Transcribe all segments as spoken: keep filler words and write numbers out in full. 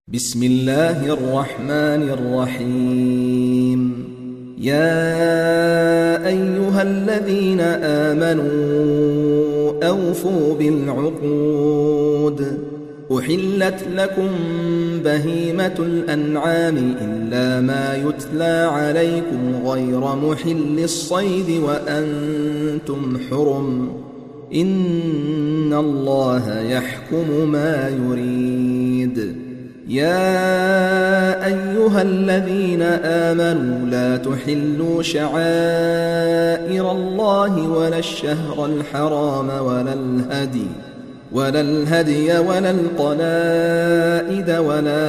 بسم الله الرحمن الرحيم. يا أيها الذين آمنوا أوفوا بالعقود. أحلت لكم بهيمة الأنعام إلا ما يتلى عليكم غير محل الصيد وأنتم حرم، إن الله يحكم ما يريد. يا أيها الذين آمنوا لا تحلوا شعائر الله ولا الشهر الحرام ولا الهدي ولا الهدي ولا القلائد ولا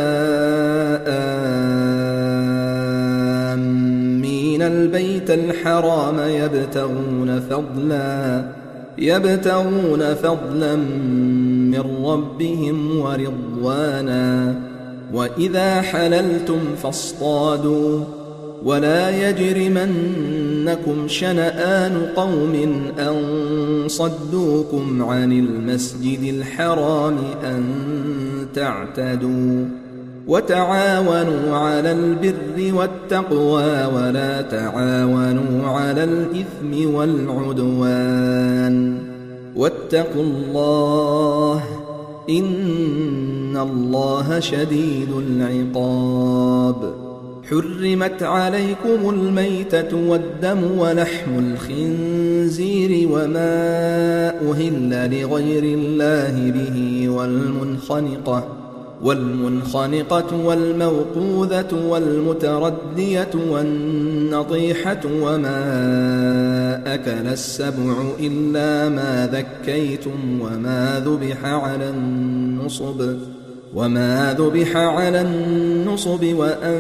آمين البيت الحرام يبتغون فضلا يبتغون فضلا من ربهم ورضوانا. وإذا حللتم فاصطادوا ولا يجرمنكم شنآن قوم أن صدوكم عن المسجد الحرام أن تعتدوا. وتعاونوا على البر والتقوى ولا تعاونوا على الإثم والعدوان، واتقوا الله إن الله شديد العقاب. حرمت عليكم الميتة والدم ولحم الخنزير وما أهل لغير الله به والمنخنقة والمنخنقة والموقوذة والمتردية والنطيحة وما أكل السبع إلا ما ذكيتم وما ذبح على النصب وما ذبح على النصب وأن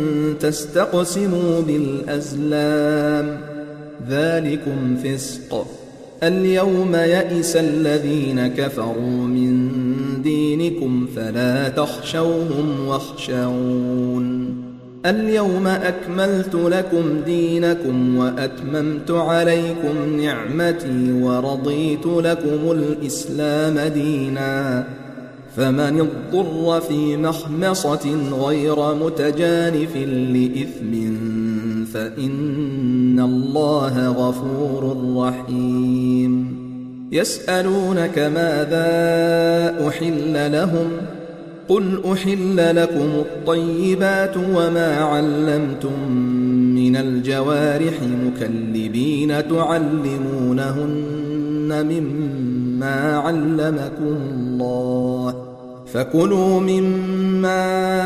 تستقسموا بالأزلام، ذلكم فسق. اليوم يئس الذين كفروا من دينكم فلا تخشوهم واخشون. اليوم أكملت لكم دينكم وأتممت عليكم نعمتي ورضيت لكم الإسلام دينا. فمن اضطر في مخمصة غير متجانف لإثم فإن الله غفور رحيم. يسألونك ماذا أحل لهم؟ قل أحل لكم الطيبات وما علمتم من الجوارح مكلبين تعلمونهن مما علمكم الله، فكلوا مما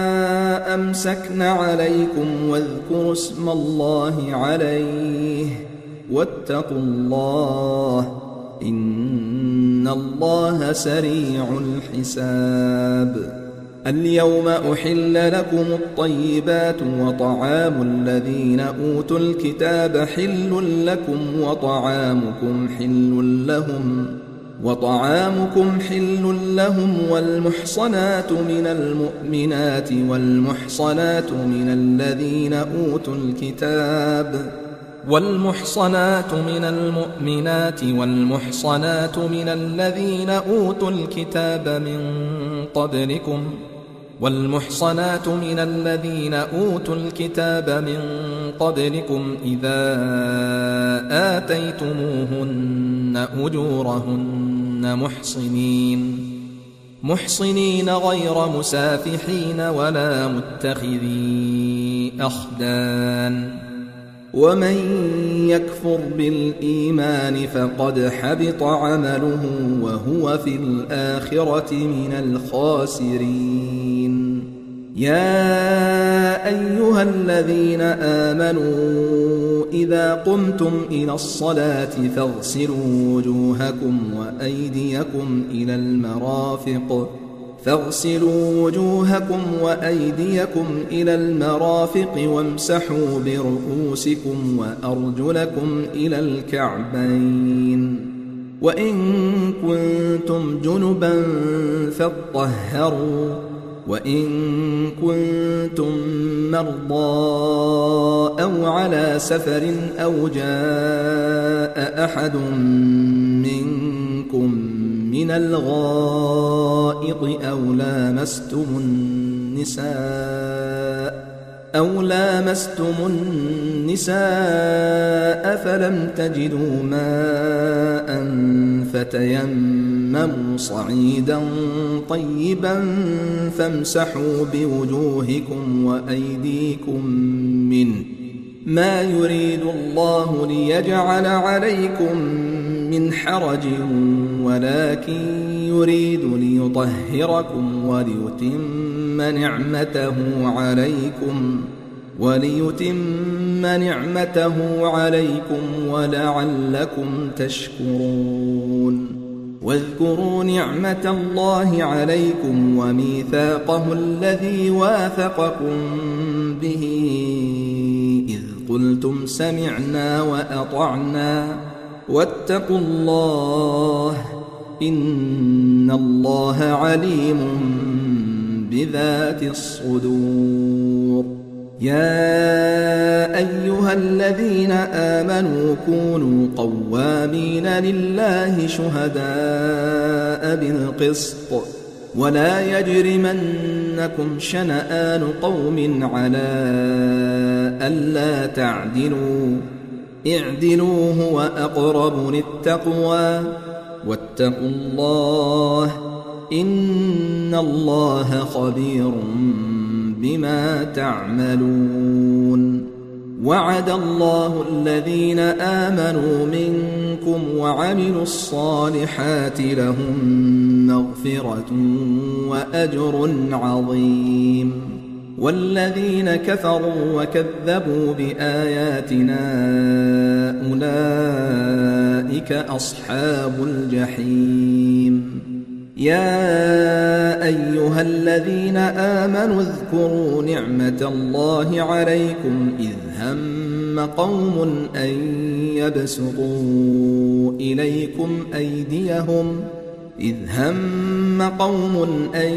أمسكن عليكم واذكروا اسم الله عليه واتقوا الله إن الله سريع الحساب. اليوم أحل لكم الطيبات وطعام الذين أوتوا الكتاب حل لكم وطعامكم حل لهم وطعامكم حل لهم والمحصنات من المؤمنات والمحصنات من الذين أوتوا الكتاب والمحصنات من المؤمنات والمحصنات من الذين أوتوا الكتاب من قبلكم والمحصنات من الذين أوتوا الكتاب من قبلكم إذا آتيتموهن أجورهن محصنين محصنين غير مسافحين ولا متخذي أخدان. ومن يكفر بالإيمان فقد حبط عمله وهو في الآخرة من الخاسرين. يا أيها الذين آمنوا إذا قمتم إلى الصلاة فاغسلوا وجوهكم وأيديكم إلى المرافق فاغسلوا وجوهكم وأيديكم إلى المرافق وامسحوا برؤوسكم وأرجلكم إلى الكعبين، وإن كنتم جنبا فاطهروا، وإن كنتم مرضى أو على سفر أو جاء أحد منكم من الغائط أو لامستم النساء أو لامستم النساء فلم تجدوا ماء فتيمموا صعيدا طيبا فامسحوا بوجوهكم وأيديكم منه ما يريد الله ليجعل عليكم من حرج ولكن يريد ليطهركم وليتم نعمته عليكم وليتم نعمته عليكم ولعلكم تشكرون واذكروا نعمة الله عليكم وميثاقه الذي واثقكم به إذ قلتم سمعنا وأطعنا واتقوا الله إن الله عليم بذات الصدور يا أيها الذين آمنوا كونوا قوامين لله شهداء بالقسط ولا يجرمنكم شنآن قوم على ألا تعدلوا اعدلوا هو أقرب للتقوى واتقوا الله إن الله خبير بما تعملون وعد الله الذين آمنوا منكم وعملوا الصالحات لهم مغفرة وأجر عظيم والذين كفروا وكذبوا بآياتنا أولئك أصحاب الجحيم يا أيها الذين آمنوا اذكروا نعمة الله عليكم إذ هم قوم أن يبسطوا إليكم أيديهم إذ هم قوم أن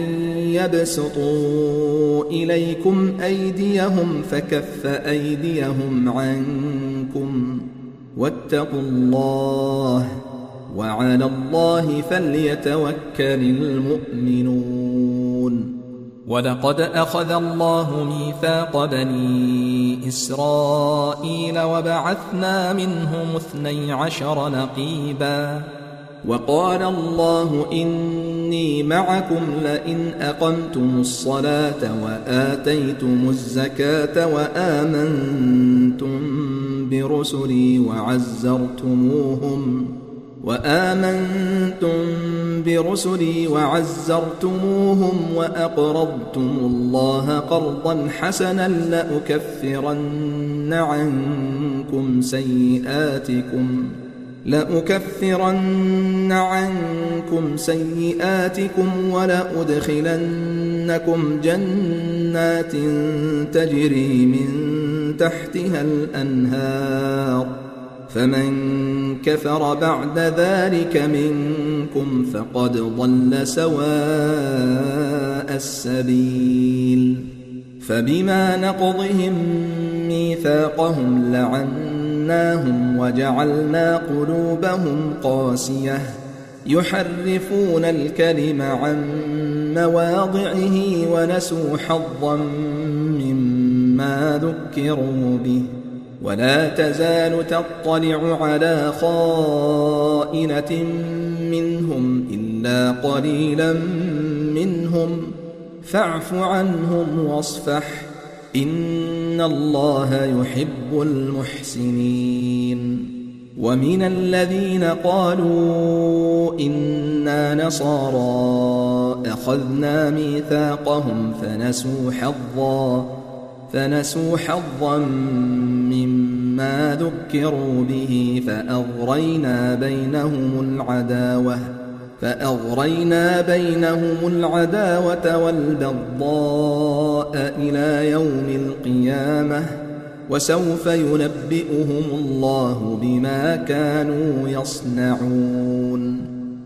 يبسطوا إليكم أيديهم فكف أيديهم عنكم واتقوا الله وعلى الله فليتوكل المؤمنون ولقد أخذ الله ميثاق بني إسرائيل وبعثنا منهم اثني عشر نقيبا وقال الله إني معكم لئن أقمتم الصلاة وآتيتم الزكاة وآمنتم برسلي وعزرتموهم وآمنتم برسلي وعزرتموهم وأقرضتم الله قرضا حسنا لأكفرن عنكم سيئاتكم لأكفرن عنكم سيئاتكم ولأدخلنكم جنات تجري من تحتها الأنهار فمن كفر بعد ذلك منكم فقد ضل سواء السبيل فبما نقضهم ميثاقهم لعناهم وجعلنا قلوبهم قاسية يحرفون الكلم عن مواضعه ونسوا حظا مما ذكروا به ولا تزال تطلع على خائنة منهم إلا قليلا منهم فاعف عنهم واصفح إن الله يحب المحسنين ومن الذين قالوا إنا نصارى أخذنا ميثاقهم فنسوا حظا فنسوا حظا مما ذكروا به فأغرينا بينهم العداوة فأغرينا بينهم العداوة والبغضاء إلى يوم القيامة وسوف ينبئهم الله بما كانوا يصنعون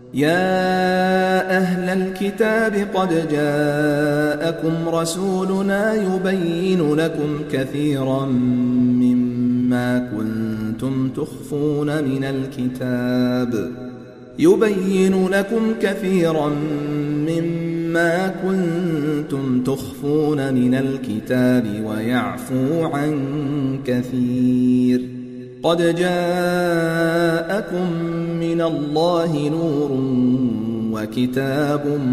يا أهل الكتاب قد جاءكم رسولنا يبين لكم كثيرا مما كنتم تخفون من الكتاب يبين لكم كثيرا مما كنتم تخفون من الكتاب ويعفو عن كثير. قد جاءكم من الله نور وكتاب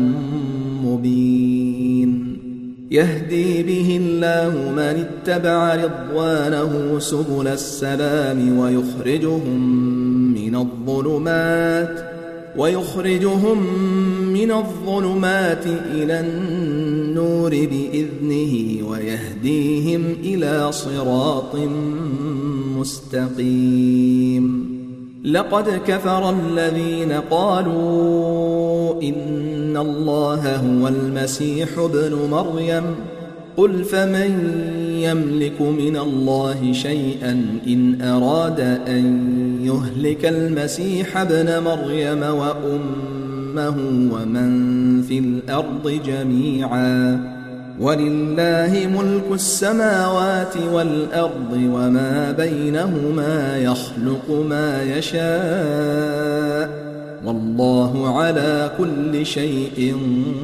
مبين يهدي به الله من اتبع رضوانه سبل السلام ويخرجهم من الظلمات ويخرجهم من الظلمات إلى النور بإذنه ويهديهم إلى صراط مستقيم. لقد كفر الذين قالوا إن الله هو المسيح ابن مريم قل فمن يملك من الله شيئا إن أراد أن يهلك المسيح ابن مريم وأمه ومن في الأرض جميعا ولله ملك السماوات والأرض وما بينهما يخلق ما يشاء والله على كل شيء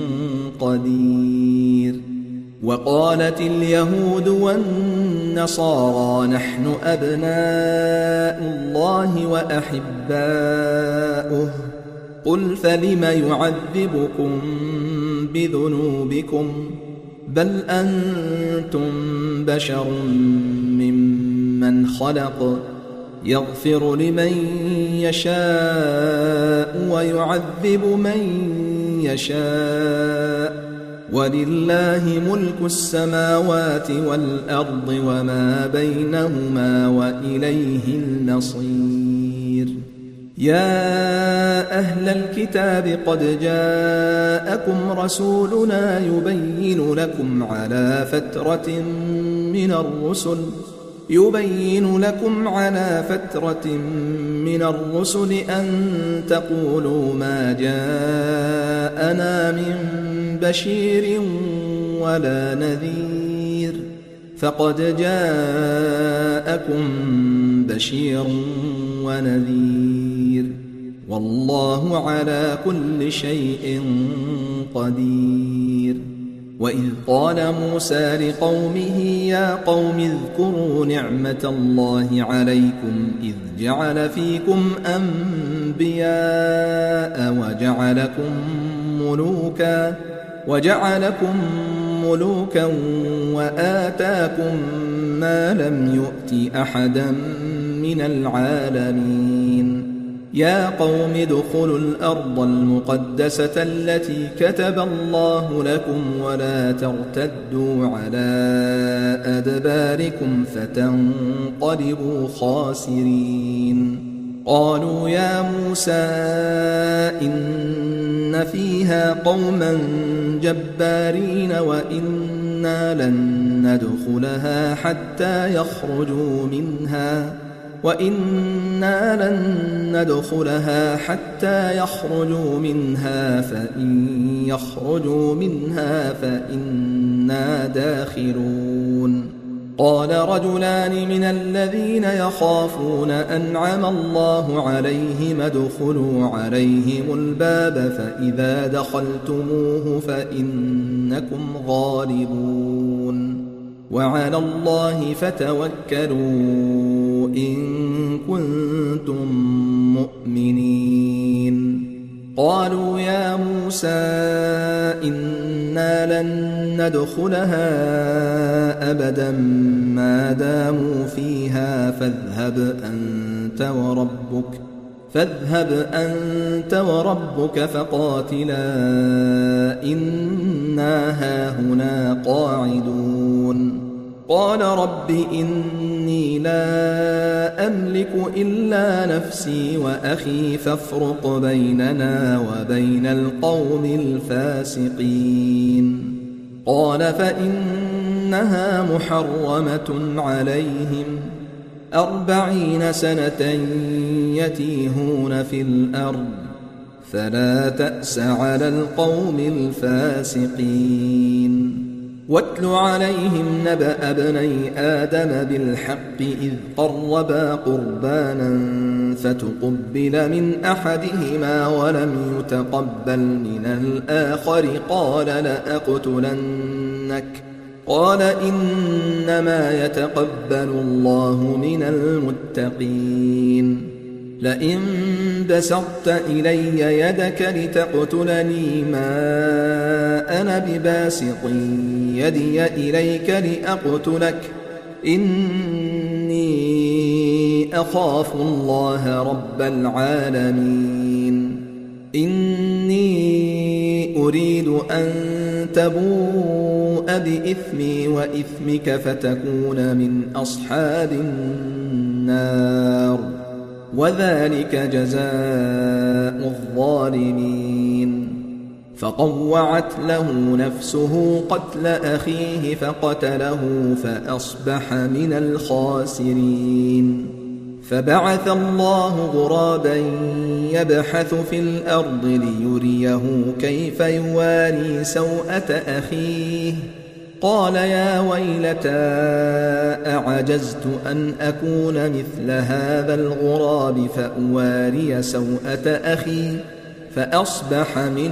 قدير. وقالت اليهود والنصارى نحن أبناء الله وأحباؤه قل فلم يعذبكم بذنوبكم بل أنتم بشر ممن خلق يغفر لمن يشاء ويعذب من يشاء ولله ملك السماوات والأرض وما بينهما وإليه المصير. يا أهل الكتاب قد جاءكم رسولنا يبين لكم على فترة من الرسل يبين لكم على فترة من الرسل أن تقولوا ما جاءنا من بشير ولا نذير فقد جاءكم بشير ونذير والله على كل شيء قدير. وإذ قال موسى لقومه يا قوم اذكروا نعمة الله عليكم إذ جعل فيكم أنبياء وجعلكم ملوكا وجعلكم ملوكا وآتاكم ما لم يؤت أحدا من العالمين. يا قوم ادخلوا الأرض المقدسة التي كتب الله لكم ولا ترتدوا على أدباركم فتنقلبوا خاسرين. قالوا يا موسى إن فيها قوما جبارين وإنا لن ندخلها حتى يخرجوا منها وإنا لن ندخلها حتى يخرجوا منها فإن يخرجوا منها فإنا داخلون. قال رجلان من الذين يخافون أنعم الله عليهم ادخلوا عليهم الباب فإذا دخلتموه فإنكم غالبون وعلى الله فتوكلوا إن كنتم مؤمنين. قالوا يا موسى إنا لن ندخلها أبدا ما داموا فيها فاذهب أنت وربك فاذهب أنت وربك فقاتلا إنا هاهنا قاعدون. قال رب إني لا أملك إلا نفسي وأخي فافرق بيننا وبين القوم الفاسقين. قال فإنها محرمة عليهم أربعين سنة يتيهون في الأرض فلا تأس على القوم الفاسقين. واتل عليهم نبأ ابني آدم بالحق إذ قربا قربانا فتقبل من أحدهما ولم يتقبل من الآخر قال لأقتلنك قال إنما يتقبل الله من المتقين لئن بسطت إلي يدك لتقتلني ما أنا بباسط يدي إليك لأقتلك إني أخاف الله رب العالمين إني أريد أن تبوء بإثمي وإثمك فتكون من أصحاب النار وذلك جزاء الظالمين فطوعت له نفسه قتل أخيه فقتله فأصبح من الخاسرين فبعث الله غرابا يبحث في الأرض ليريه كيف يواري سوءة أخيه قال يا ويلتى أعجزت أن أكون مثل هذا الغراب فأواري سوءة أخي فأصبح من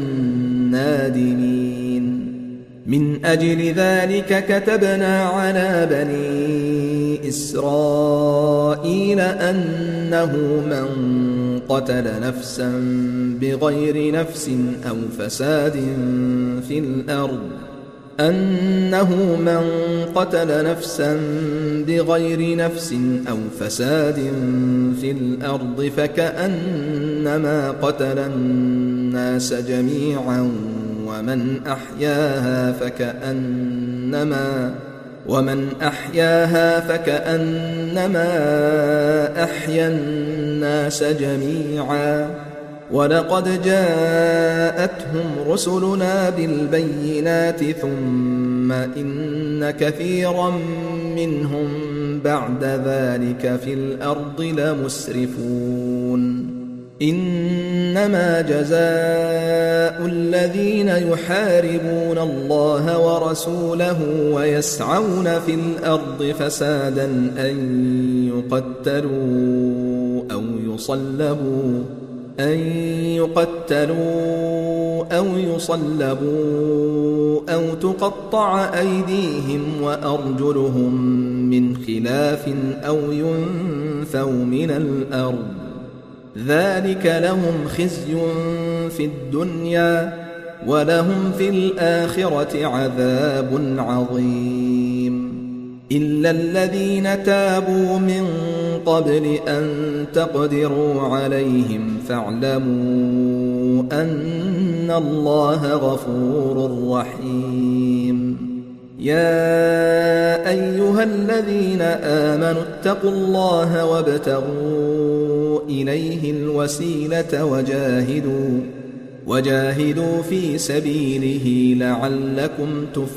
النادمين من أجل ذلك كتبنا على بني إسرائيل أنه من قتل نفسا بغير نفس أو فساد في الأرض أنه من قتل نفسا بغير نفس أو فساد في الأرض فكأنما قتل الناس جميعا ومن أحياها فكأنما ومن أحياها فكأنما أحيا الناس جميعا ولقد جاءتهم رسلنا بالبينات ثم إن كثيرا منهم بعد ذلك في الأرض لمسرفون إنما جزاء الذين يحاربون الله ورسوله ويسعون في الأرض فسادا أن يقتلوا أو يصلبوا أن يقتلوا أو يصلبوا أو تقطع أيديهم وأرجلهم من خلاف أو ينفوا من الأرض ذلك لهم خزي في الدنيا ولهم في الآخرة عذاب عظيم إلا الذين تابوا من قبل أن تقدروا عليهم فاعلموا أن الله غفور رحيم يا أيها الذين آمنوا اتقوا الله وابتغوا إليه الوسيلة وجاهدوا وجاهدوا في سبيله لعلكم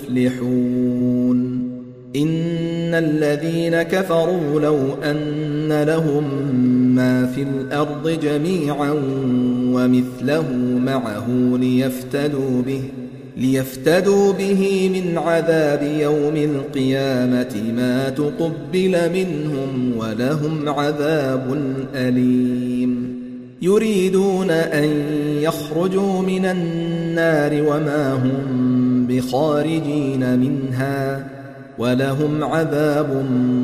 تفلحون إن الذين كفروا لو أن لهم ما في الأرض جميعا ومثله معه ليفتدوا به ليفتدوا به من عذاب يوم القيامة ما تقبل منهم ولهم عذاب أليم يريدون أن يخرجوا من النار وما هم بخارجين منها ولهم عذاب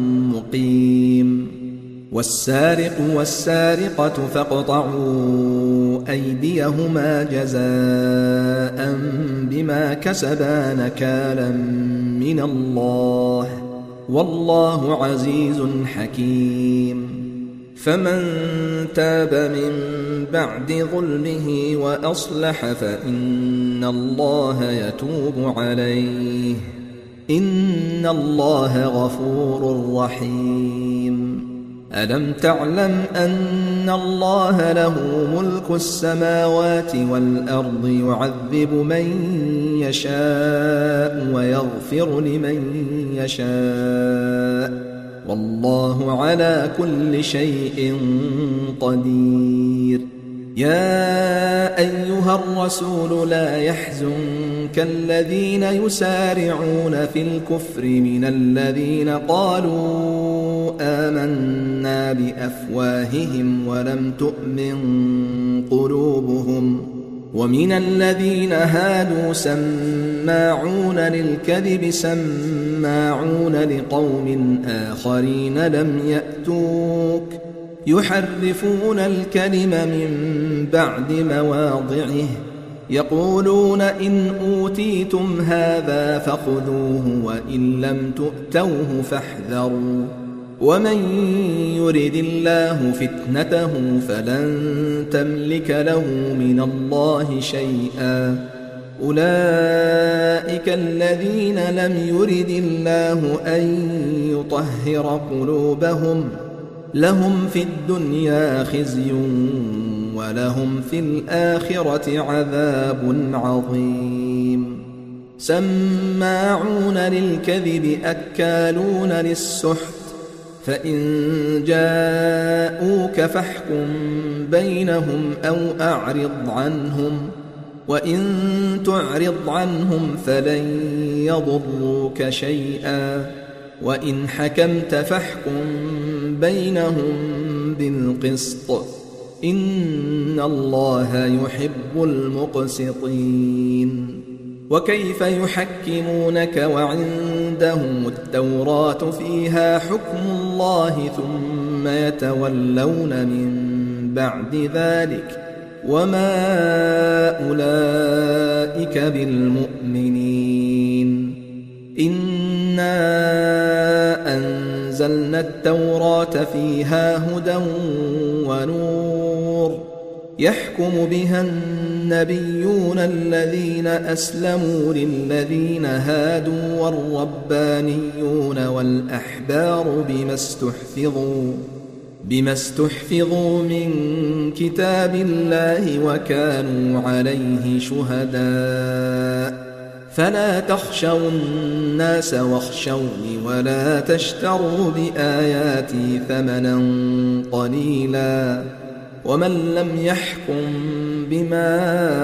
مقيم والسارق والسارقة فاقطعوا أيديهما جزاء بما كسبا نكالا من الله والله عزيز حكيم فمن تاب من بعد ظلمه وأصلح فإن الله يتوب عليه إن الله غفور رحيم ألم تعلم أن الله له ملك السماوات والأرض يعذب من يشاء ويغفر لمن يشاء والله على كل شيء قدير يا أيها الرسول لا يحزنك الذين يسارعون في الكفر من الذين قالوا آمنا بأفواههم ولم تؤمن قلوبهم ومن الذين هادوا سماعون للكذب سماعون لقوم آخرين لم يأتوك يحرفون الكلم من بعد مواضعه يقولون إن أوتيتم هذا فخذوه وإن لم تؤتوه فاحذروا ومن يرد الله فتنته فلن تملك له من الله شيئا أولئك الذين لم يرد الله أن يطهر قلوبهم لهم في الدنيا خزي ولهم في الآخرة عذاب عظيم سماعون للكذب أكالون للسحت فإن جاءوك فاحكم بينهم أو أعرض عنهم وإن تعرض عنهم فلن يضروك شيئا وإن حكمت فاحكم بينهم بالقسط إن الله يحب المقسطين وكيف يحكمونك وعندهم التوراة فيها حكم الله ثم يتولون من بعد ذلك وما أولئك بالمؤمنين إنا أنزلنا التوراة فيها هدى ونور يحكم بها النبيون الذين أسلموا للذين هادوا والربانيون والأحبار بما استحفظوا بما استحفظوا من كتاب الله وكانوا عليه شهداء فلا تخشوا الناس واخشوني ولا تشتروا بآياتي ثمنا قليلا ومن لم يحكم بما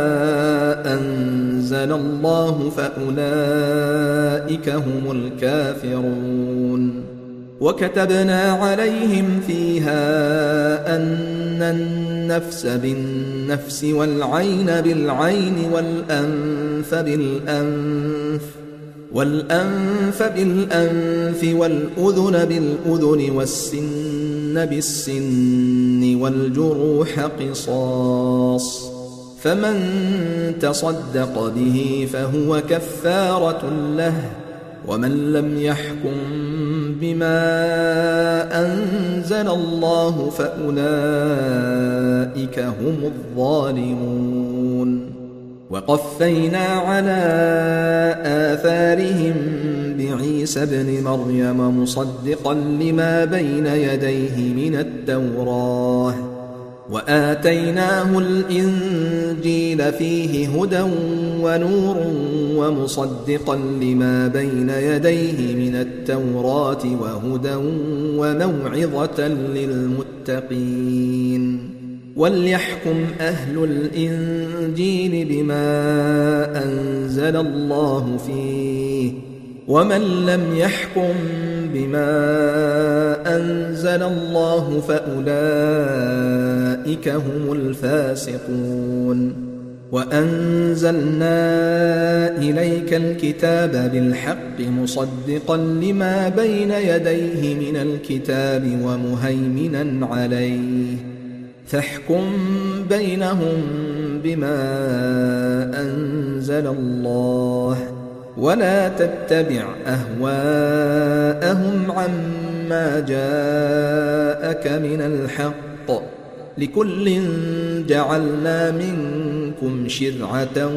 أنزل الله فأولئك هم الكافرون وكتبنا عليهم فيها أن النفس بالنفس والعين بالعين والأنف بالأنف والأنف بالأنف والأذن بالأذن والسن بالسن والجروح قصاص فمن تصدق به فهو كفارة له ومن لم يحكم بما أنزل الله فأولئك هم الظالمون وقفينا على آثارهم بعيسى ابن مريم مصدقا لما بين يديه من التوراة وآتيناه الإنجيل فيه هدى ونور ومصدقا لما بين يديه من التوراة وهدى وموعظة للمتقين وليحكم أهل الإنجيل بما أنزل الله فيه ومن لم يحكم بما أنزل الله فأولئك هم الفاسقون وأنزلنا إليك الكتاب بالحق مصدقا لما بين يديه من الكتاب ومهيمنا عليه فاحكم بينهم بما أنزل الله ولا تتبع أهواءهم عما جاءك من الحق لكل جعلنا منكم شرعة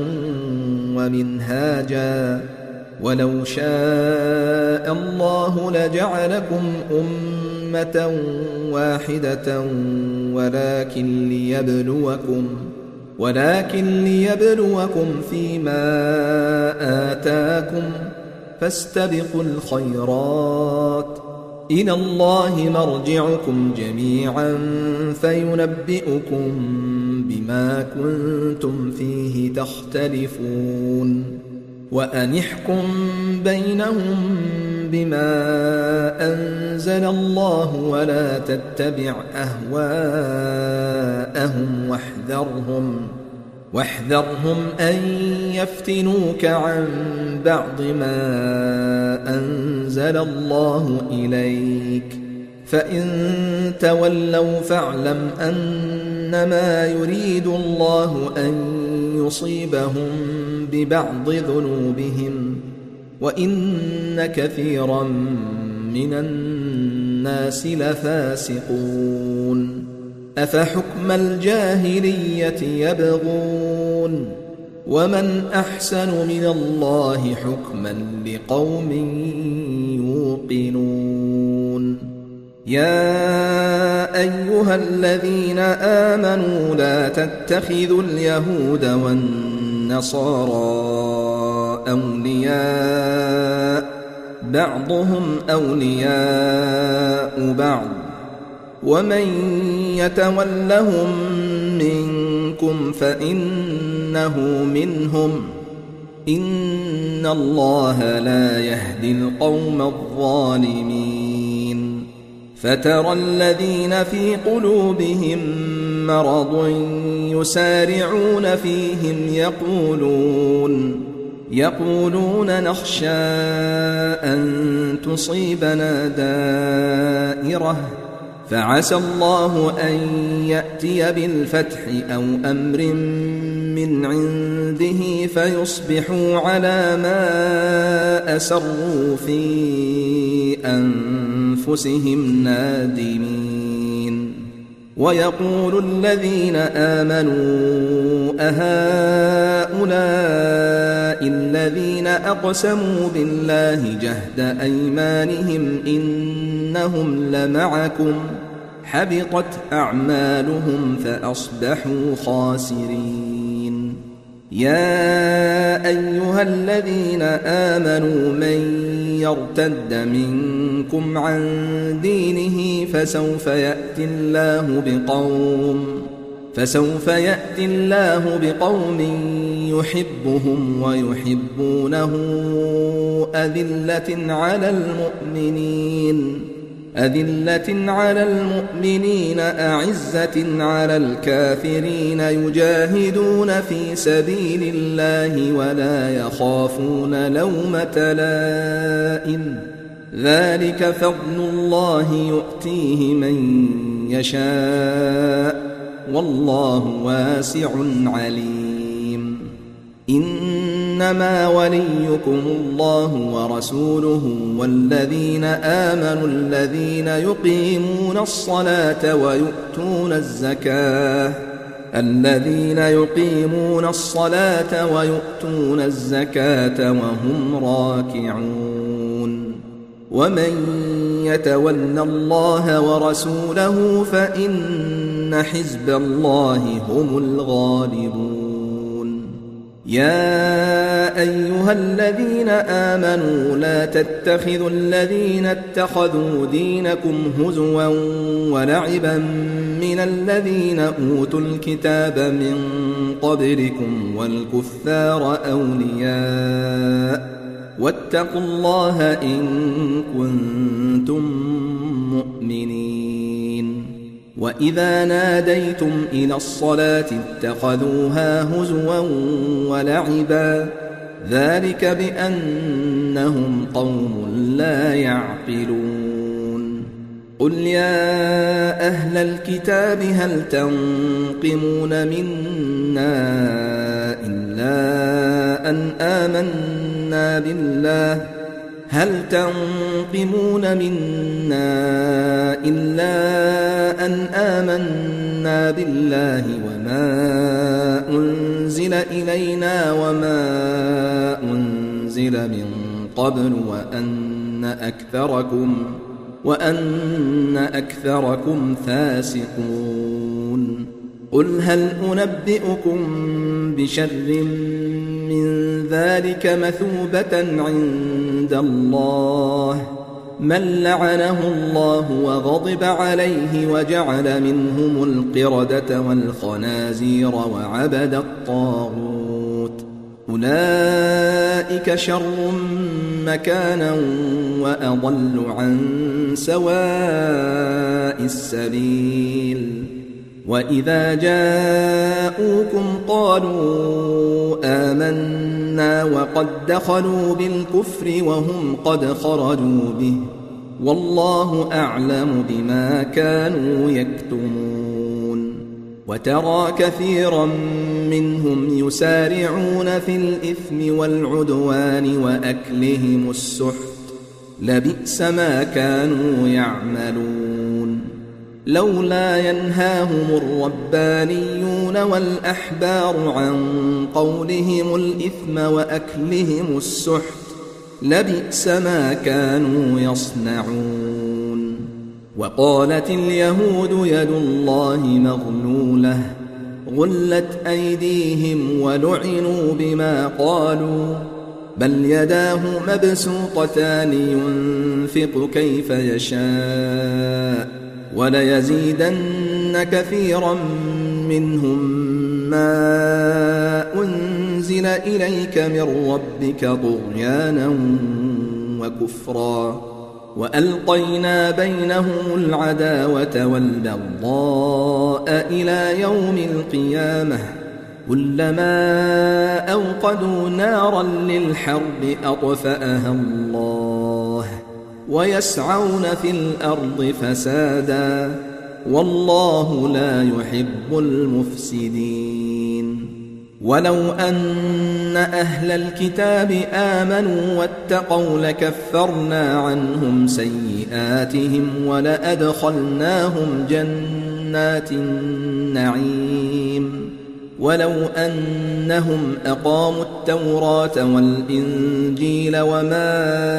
ومنهاجا ولو شاء الله لجعلكم أمة واحدة ولكن ليبلوكم ولكن ليبلوكم فيما آتاكم فاستبقوا الخيرات إلى الله مرجعكم جميعا فينبئكم بما كنتم فيه تختلفون وأن احكم بينهم بما أنزل الله ولا تتبع أهواءهم واحذرهم واحذرهم أن يفتنوك عن بعض ما أنزل الله إليك فإن تولوا فاعلم أنما يريد الله أن يصيبهم ببعض ذنوبهم وإن كثيرا من الناس لفاسقون أفحكم الجاهلية يبغون ومن أحسن من الله حكما لقوم يوقنون يا أيها الذين آمنوا لا تتخذوا اليهود والنصارى أولياء بعضهم أولياء بعض ومن يتولهم منكم فإنه منهم إن الله لا يهدي القوم الظالمين فترى الذين في قلوبهم مرض يسارعون فيهم يقولون يقولون نخشى أن تصيبنا دائرة فعسى الله أن يأتي بالفتح أو أمر من عنده فيصبحوا على ما أسروا في أنفسهم نادمين ويقول الذين آمنوا أهؤلاء الذين أقسموا بالله جهد أيمانهم إنهم لمعكم حبطت أعمالهم فأصبحوا خاسرين يا أيها الذين آمنوا من يرتد منكم عن دينه فسوف يأتي الله بقوم فسوف يأتي الله بقوم يحبهم ويحبونه أذلة على المؤمنين أذلة على المؤمنين أعزة على الكافرين يجاهدون في سبيل الله ولا يخافون لومة لائم ذلك فضل الله يؤتيه من يشاء والله واسع عليم إنما وليكم الله ورسوله والذين آمنوا الذين يقيمون الصلاة ويؤتون الزكاة الذين يقيمون الصلاة ويؤتون الزكاة وهم راكعون ومن يتول الله ورسوله فإن حزب الله هم الغالبون يا أيها الذين آمنوا لا تتخذوا الذين اتخذوا دينكم هزوا ولعبا من الذين أوتوا الكتاب من قبلكم والكفار أولياء واتقوا الله إن كنتم مؤمنين وإذا ناديتم إلى الصلاة اتخذوها هزوا ولعبا ذلك بأنهم قوم لا يعقلون قل يا أهل الكتاب هل تنقمون منا إلا أن آمنا بالله هل تنقمون منا إلا أن آمنا بالله وما أنزل إلينا وما أنزل من قبل وأن أكثركم وأن أكثركم فاسقون قل هل أنبئكم بشر من ذلك مثوبة عند الله من لعنه الله وغضب عليه وجعل منهم القردة والخنازير وعبد الطاغوت أولئك شر مكانا وأضل عن سواء السبيل وإذا جاءوكم قالوا آمنا وقد دخلوا بالكفر وهم قد خرجوا به والله أعلم بما كانوا يكتمون وترى كثيرا منهم يسارعون في الإثم والعدوان وأكلهم السحت لبئس ما كانوا يعملون لولا ينهاهم الربانيون والأحبار عن قولهم الإثم وأكلهم السحت لبئس ما كانوا يصنعون وقالت اليهود يد الله مغلولة غلت أيديهم ولعنوا بما قالوا بل يداه مبسوطتان ينفق كيف يشاء وليزيدن كثيرا منهم ما أنزل إليك من ربك طغيانا وكفرا وألقينا بينهم العداوة والبغضاء إلى يوم القيامة كلما أوقدوا نارا للحرب أطفأها الله ويسعون في الأرض فسادا والله لا يحب المفسدين ولو أن أهل الكتاب آمنوا واتقوا لكفرنا عنهم سيئاتهم ولأدخلناهم جنات النعيم ولو أنهم أقاموا التوراة والإنجيل وما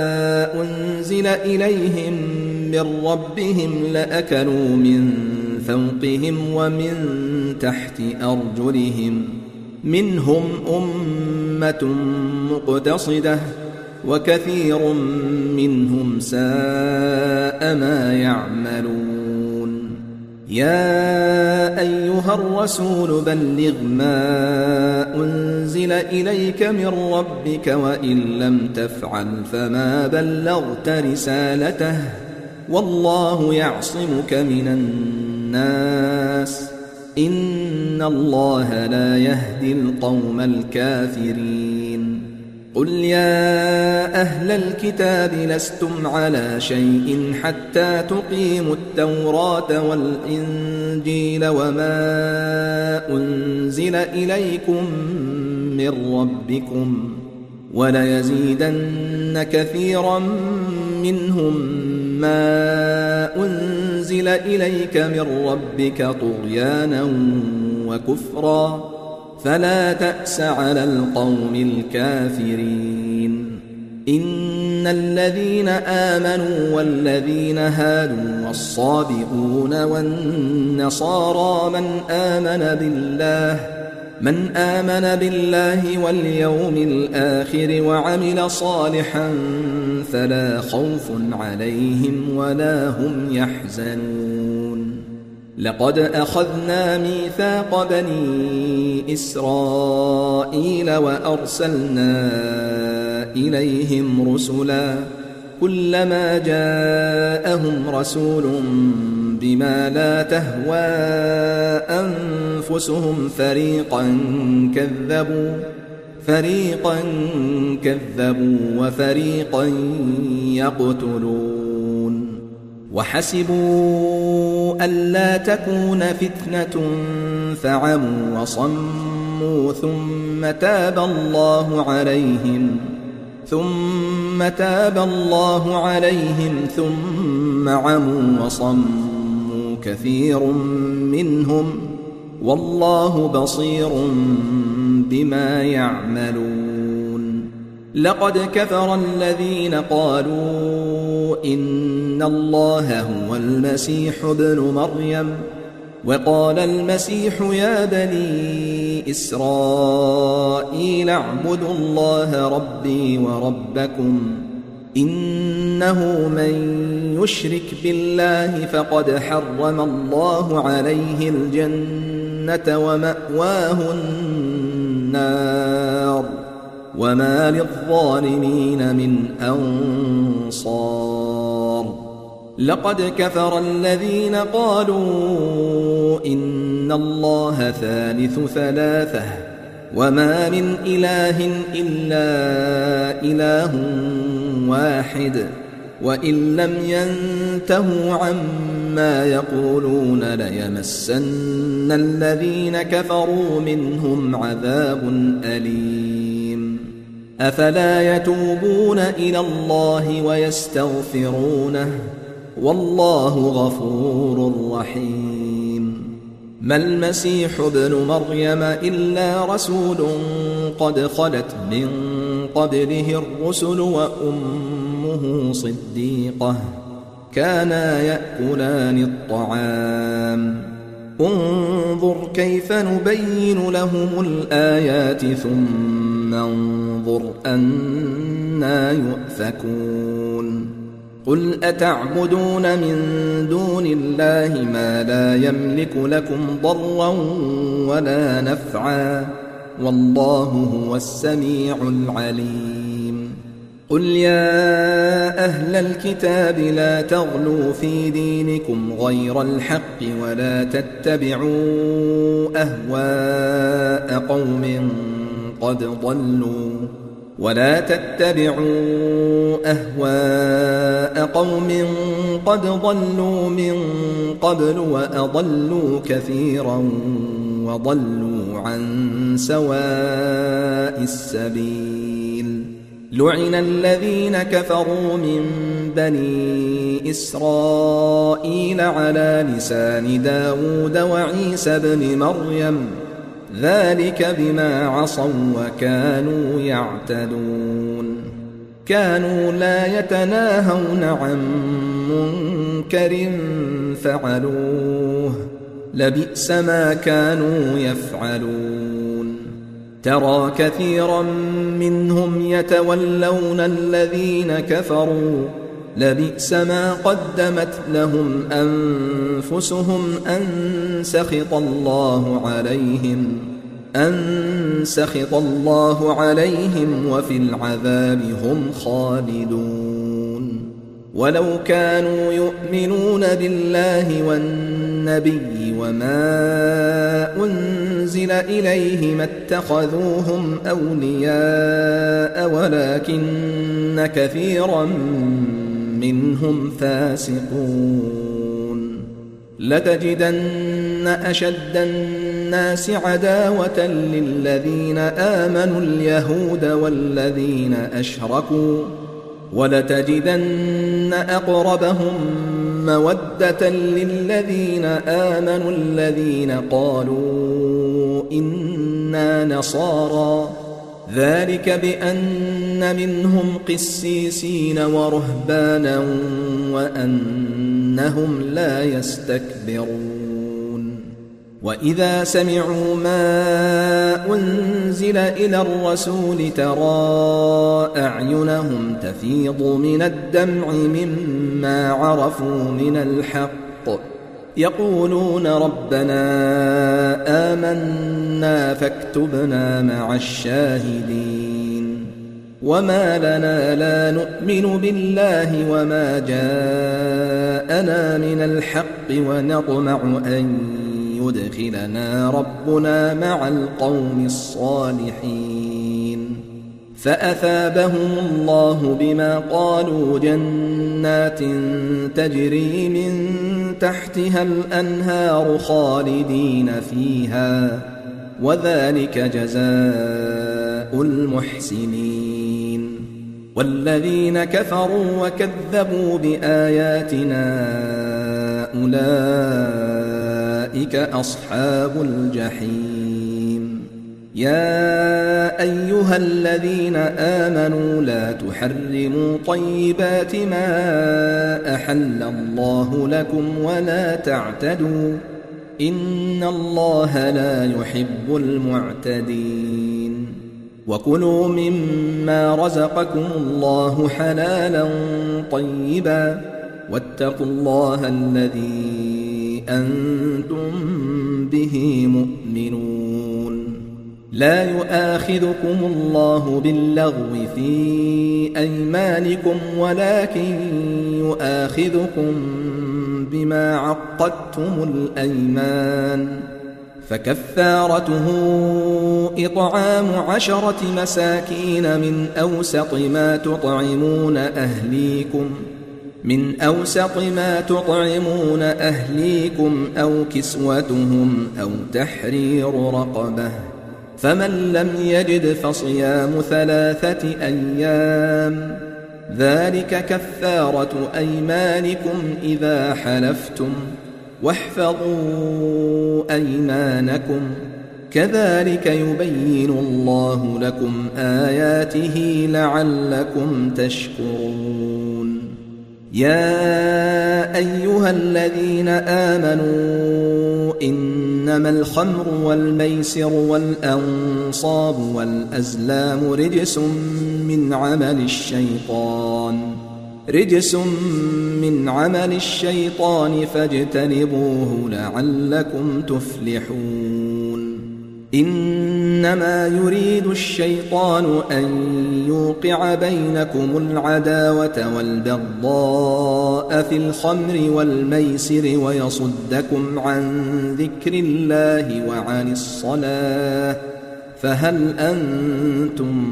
أنزل إليهم من ربهم لأكلوا من فوقهم ومن تحت أرجلهم منهم أمة مقتصدة وكثير منهم ساء ما يعملون يا أيها الرسول بلغ ما أنزل إليك من ربك وإن لم تفعل فما بلغت رسالته والله يعصمك من الناس إن الله لا يهدي القوم الكافرين قل يا أهل الكتاب لستم على شيء حتى تقيموا التوراة والإنجيل وما أنزل إليكم من ربكم وليزيدن كثيرا منهم ما أنزل إليك من ربك طغيانا وكفرا فلا تأس على القوم الكافرين إن الذين آمنوا والذين هادوا والصابئون والنصارى من آمن بالله من آمن بالله واليوم الآخر وعمل صالحا فلا خوف عليهم ولا هم يحزنون لقد أخذنا ميثاق بني إسرائيل وأرسلنا إليهم رسلا كلما جاءهم رسول بما لا تهوى أنفسهم فريقا كذبوا فريقا كذبوا وفريقا يقتلون وحسبوا ألا تكون فتنة فعموا وصموا ثم تاب الله عليهم ثم تاب الله عليهم ثم عموا وصموا كثير منهم والله بصير بما يعملون لقد كفر الذين قالوا إن الله هو المسيح ابن مريم وقال المسيح يا بني إسرائيل اعبدوا الله ربي وربكم إنه من يشرك بالله فقد حرم الله عليه الجنة ومأواه النار وما للظالمين من أنصار لقد كفر الذين قالوا إن الله ثالث ثلاثة وما من إله إلا إله واحد وإن لم ينتهوا عما يقولون ليمسن الذين كفروا منهم عذاب أليم أفلا يتوبون إلى الله ويستغفرونه والله غفور رحيم ما المسيح ابن مريم إلا رسول قد خلت من قبله الرسل وأمه صديقة كانا يأكلان الطعام انظر كيف نبين لهم الآيات ثم انظر أنى يؤفكون قل أتعبدون من دون الله ما لا يملك لكم ضرا ولا نفعا والله هو السميع العليم قل يا أهل الكتاب لا تغلوا في دينكم غير الحق ولا تتبعوا أهواء قوم قد ضلوا ولا تتبعوا أهواء قوم قد ضلوا من قبل وأضلوا كثيرا وضلوا عن سواء السبيل لعن الذين كفروا من بني إسرائيل على لسان داود وعيسى بن مريم ذلك بما عصوا وكانوا يعتدون كانوا لا يتناهون عن منكر فعلوه لبئس ما كانوا يفعلون ترى كثيرا منهم يتولون الذين كفروا لبئس ما قدمت لهم أنفسهم أن سخط الله عليهم أن سخط الله عليهم وفي العذاب هم خالدون ولو كانوا يؤمنون بالله والنبي وما أنزل إليه ما اتخذوهم أولياء ولكن كثيرا منهم فاسقون لتجدن أشد الناس عداوة للذين آمنوا اليهود والذين أشركوا ولتجدن أقربهم مودة للذين آمنوا الذين قالوا إنا نصارى ذلك بأن منهم قسيسين ورهبانا وأنهم لا يستكبرون وإذا سمعوا ما أنزل إلى الرسول ترى أعينهم تفيض من الدمع مما عرفوا من الحق يقولون ربنا آمنا فاكتبنا مع الشاهدين وما لنا لا نؤمن بالله وما جاءنا من الحق ونطمع أن يدخلنا ربنا مع القوم الصالحين فأثابهم الله بما قالوا جنات تجري من تحتها الأنهار خالدين فيها وذلك جزاء المحسنين والذين كفروا وكذبوا بآياتنا أولئك أصحاب الجحيم يا أيها الذين آمنوا لا تحرموا طيبات ما أحل الله لكم ولا تعتدوا إن الله لا يحب المعتدين وكلوا مما رزقكم الله حلالا طيبا واتقوا الله الذي أنتم به مؤمنون. لا يؤاخذكم الله باللغو في أيمانكم ولكن يؤاخذكم بما عقدتم الأيمان، فكفارته إطعام عشرة مساكين من أوسط ما تطعمون أهليكم من أوسط ما تطعمون أهليكم أو كسوتهم أو تحرير رقبة، فمن لم يجد فصيام ثلاثة أيام، ذلك كفارة أيمانكم إذا حلفتم، واحفظوا أيمانكم، كذلك يبين الله لكم آياته لعلكم تشكرون. يا أيها الذين آمنوا إنما الخمر والميسر والأنصاب والأزلام رجس من عمل الشيطان رجس من عمل الشيطان فاجتنبوه لعلكم تفلحون. إنما يريد الشيطان أن يوقع بينكم العداوة والبغضاء في الخمر والميسر ويصدكم عن ذكر الله وعن الصلاة، فهل أنتم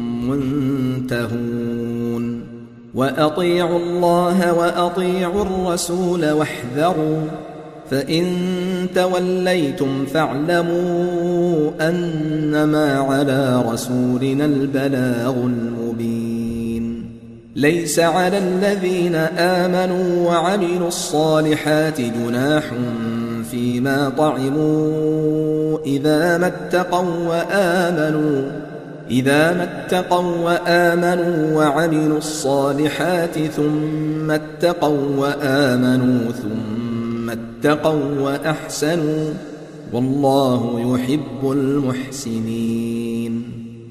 منتهون؟ وأطيعوا الله وأطيعوا الرسول واحذروا، فإن توليتم فاعلموا أنما على رسولنا البلاغ المبين. ليس على الذين آمنوا وعملوا الصالحات جناح فيما طعموا إذا ما اتقوا وآمنوا إذا ما اتقوا وآمنوا وعملوا الصالحات ثم اتقوا وآمنوا ثم اتقوا وأحسنوا، والله يحب المحسنين.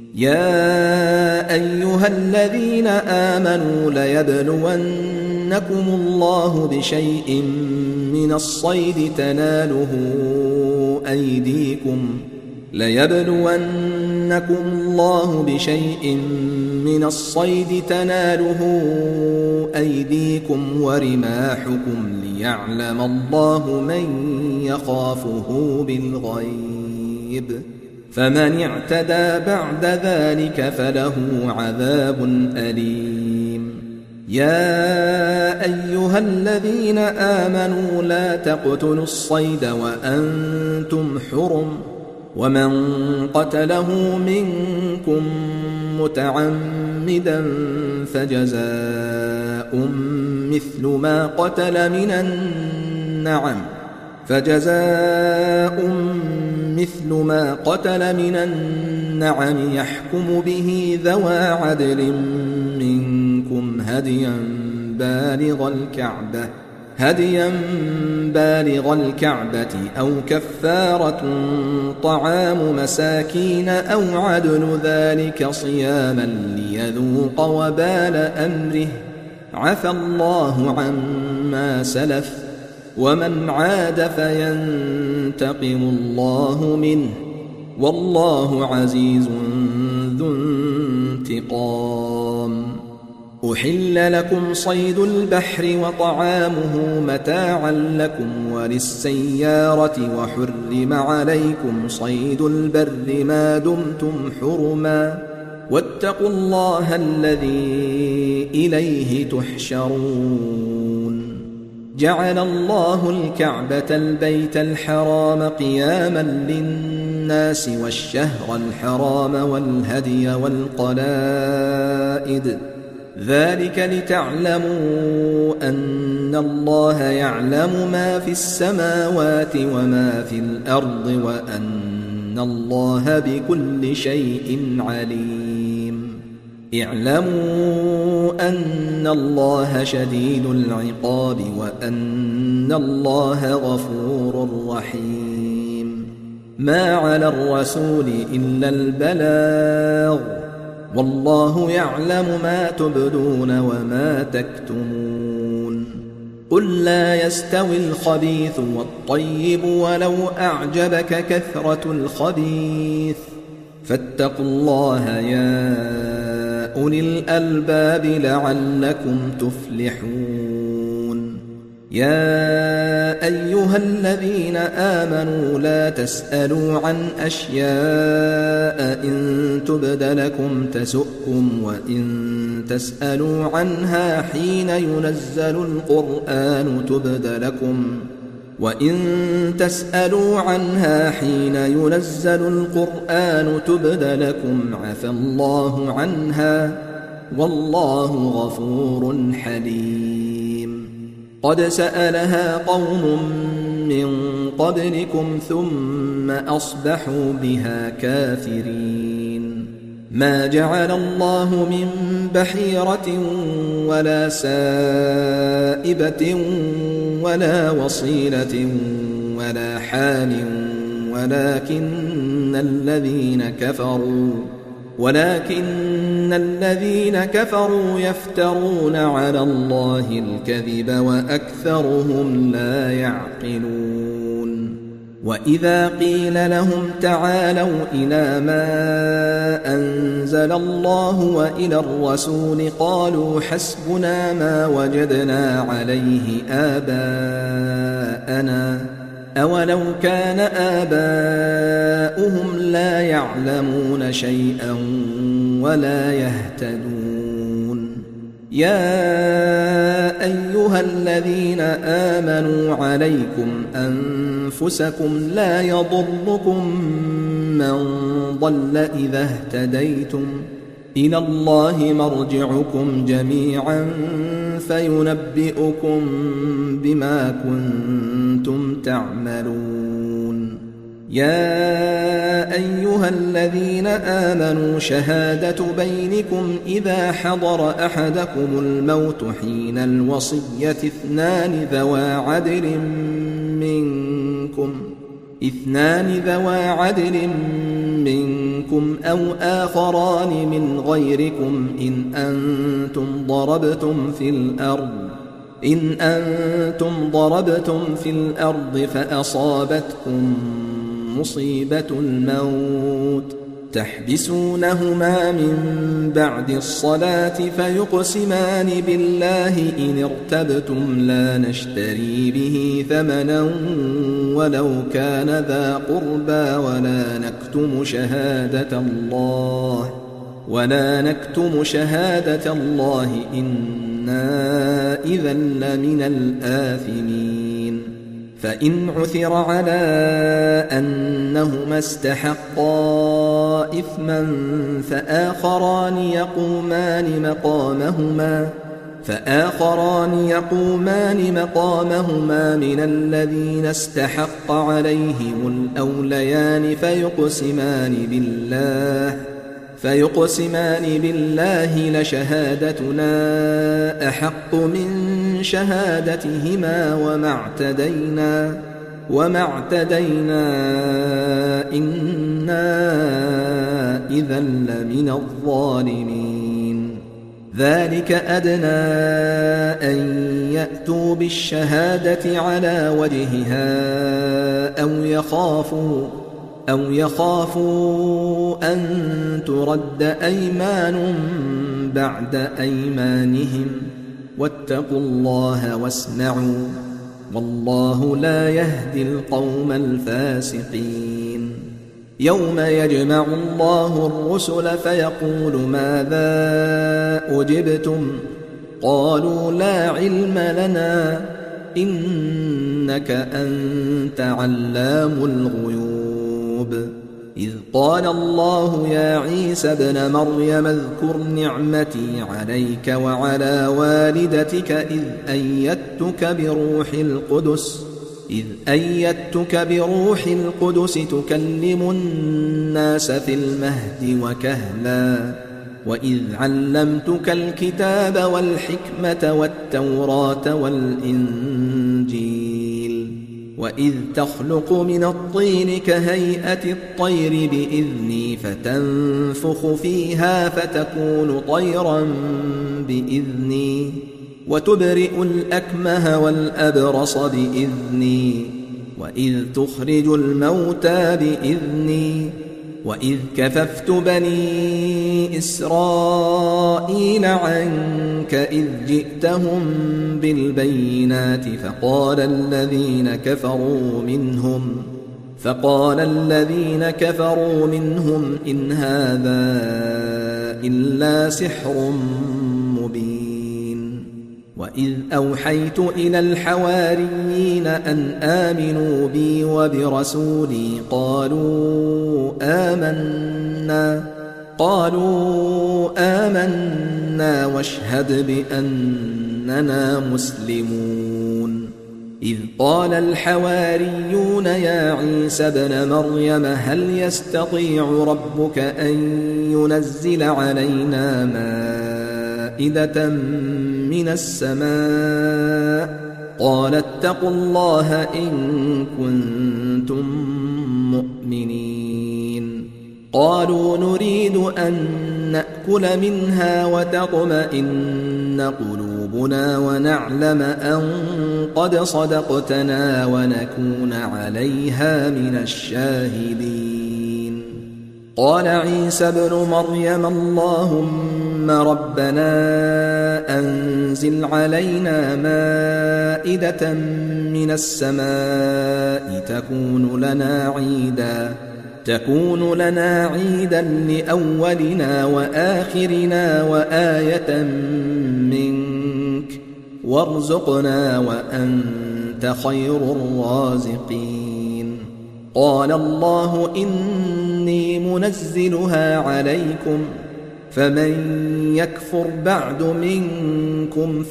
يا أيها الذين آمنوا ليبلونكم الله بشيء من الصيد تناله أيديكم ليبلونكم الله بشيء من الصيد تناله أيديكم ورماحكم ليعلم الله من يخافه بالغيب، فمن اعتدى بعد ذلك فله عذاب أليم. يا أيها الذين آمنوا لا تقتلوا الصيد وأنتم حرم، ومن قتله منكم متعمدا فجزاء مثل ما قتل من النعم فجزاء مثل ما قتل من النعم يحكم به ذوى عدل منكم هديا بالغ الكعبة هديا بالغ الكعبة أو كفارة طعام مساكين أو عدل ذلك صياما ليذوق وبال أمره، عفى الله عما سلف، ومن عاد فينتقم الله منه، والله عزيز ذو انتقام. أحل لكم صيد البحر وطعامه متاعا لكم وللسيارة، وحرم عليكم صيد البر ما دمتم حرما، واتقوا الله الذي إليه تحشرون. جعل الله الكعبة البيت الحرام قياما للناس والشهر الحرام والهدي والقلائد، ذلك لتعلموا أن الله يعلم ما في السماوات وما في الأرض وأن الله بكل شيء عليم. اعلموا أن الله شديد العقاب وأن الله غفور رحيم. ما على الرسول إلا البلاغ والله يعلم ما تبدون وما تكتمون قل لا يستوي الخبيث والطيب ولو أعجبك كثرة الخبيث فاتقوا الله يا أولي الألباب لعلكم تفلحون يا أيها الذين آمنوا لا تسألوا عن أشياء إن تبد لكم تسؤكم وإن تسألوا عنها حين ينزل القرآن تبد لكم وإن تسألوا عنها حين ينزل القرآن تبد لكم عفى الله عنها والله غفور حليم قد سألها قوم من قبلكم ثم أصبحوا بها كافرين ما جعل الله من بحيرة ولا سائبة ولا وصيلة ولا حام ولكن الذين كفروا ولكن الذين كفروا يفترون على الله الكذب وأكثرهم لا يعقلون وإذا قيل لهم تعالوا إلى ما أنزل الله وإلى الرسول قالوا حسبنا ما وجدنا عليه آباءنا أولو كان آباؤهم لا يعلمون شيئا ولا يهتدون يا أيها الذين آمنوا عليكم أنفسكم لا يضركم من ضل إذا اهتديتم إلى الله مرجعكم جميعا فينبئكم بما كنتم تعملون يا أيها الذين آمنوا شهادة بينكم إذا حضر أحدكم الموت حين الوصية اثنان ذوى عدل منكم اثنان ذوى عدل منكم أو آخران من غيركم إن أنتم ضربتم في الأرض إن أنتم ضربتم في الأرض فأصابتكم مصيبة الموت تحبسونهما من بعد الصلاة فيقسمان بالله إن ارتبتم لا نشتري به ثمنا ولو كان ذا قربى ولا نكتم شهادة الله ولا نكتم شهادة الله إنا إذا لمن الآثمين فإن عثر على أنهما استحقا إثما فآخران يقومان مقامهما فآخران يقومان مقامهما من الذين استحق عليهم الأوليان فيقسمان بالله فيقسمان بالله لشهادتنا أحق من شهادتهما وما اعتدينا وما اعتدينا إنا إذا لمن الظالمين ذلك أدنى أن يأتوا بالشهادة على وجهها أو يخافوا أو يخافوا أن ترد أيمان بعد أيمانهم واتقوا الله واسمعوا والله لا يهدي القوم الفاسقين يوم يجمع الله الرسل فيقول ماذا أجبتم قالوا لا علم لنا إنك أنت علام الغيوب إذ قال الله يا عيسى ابن مريم اذكر نعمتي عليك وعلى والدتك إذ أيدتك بروح القدس إذ أيدتك بروح القدس تكلم الناس في المهد وكهلا وإذ علمتك الكتاب والحكمة والتوراة والإنجيل وإذ تخلق من الطين كهيئة الطير بإذني فتنفخ فيها فتكون طيرا بإذني وتبرئ الأكمه والأبرص بإذني وإذ تخرج الموتى بإذني وإذ كففت بني إسرائيل عنك إذ جئتهم بالبينات فقال الذين كفروا منهم فقال الذين كفروا منهم إن هذا إلا سحر مبين. وإذ أوحيت إلى الحواريين أن آمنوا بي وبرسولي قالوا آمنا قالوا آمنا واشهد بأننا مسلمون. إذ قال الحواريون يا عيسى ابن مريم هل يستطيع ربك أن ينزل علينا مائدة من السماء قال اتقوا الله إن كنتم مؤمنين. قالوا نريد أن نأكل منها وتطمئن قلوبنا ونعلم أن قد صدقتنا ونكون عليها من الشاهدين. قال عيسى ابن مريم اللهم ربنا أنزل علينا مائدة من السماء تكون لنا عيدا تكون لنا عيدا لأولنا وآخرنا وآية منك وارزقنا وأنت خير الرازقين. قال الله إني منزلها عليكم فمن يكفر بعد منكم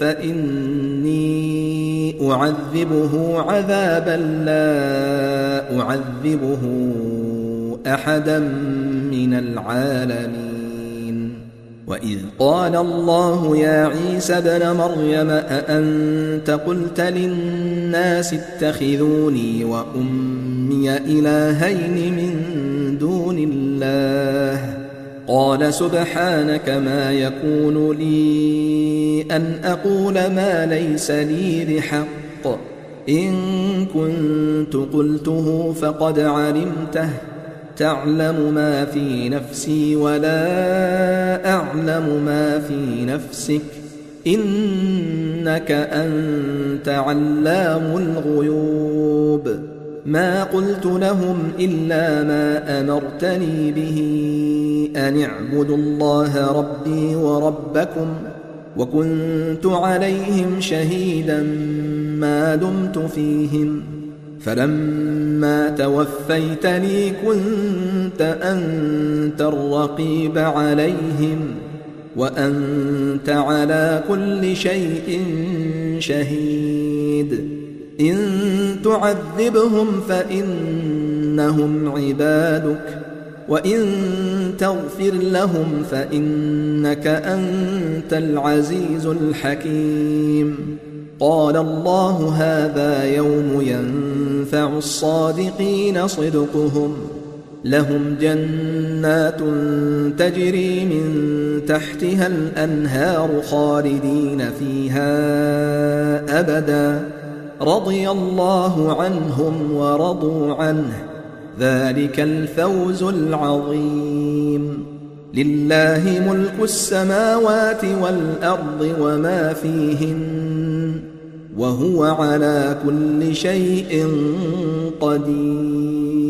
فإني أعذبه عذابا لا أعذبه أحدا من العالمين. وإذ قال الله يا عيسى ابن مريم أأنت قلت للناس اتخذوني وأمي إلهين من دون الله قال سبحانك ما يكون لي أن أقول ما ليس لي بحق إن كنت قلته فقد علمته تعلم ما في نفسي ولا أعلم ما في نفسك إنك أنت علام الغيوب. ما قلت لهم إلا ما أمرتني به أن اعبدوا الله ربي وربكم وكنت عليهم شهيدا ما دمت فيهم فلما توفيتني كنت أنت الرقيب عليهم وأنت على كل شيء شهيد. إن تعذبهم فإنهم عبادك وإن تغفر لهم فإنك أنت العزيز الحكيم. قال الله هذا يوم ينفع الصادقين صدقهم لهم جنات تجري من تحتها الأنهار خالدين فيها أبدا رضي الله عنهم ورضوا عنه ذلك الفوز العظيم. لله ملك السماوات والأرض وما فيهن وهو على كل شيء قدير.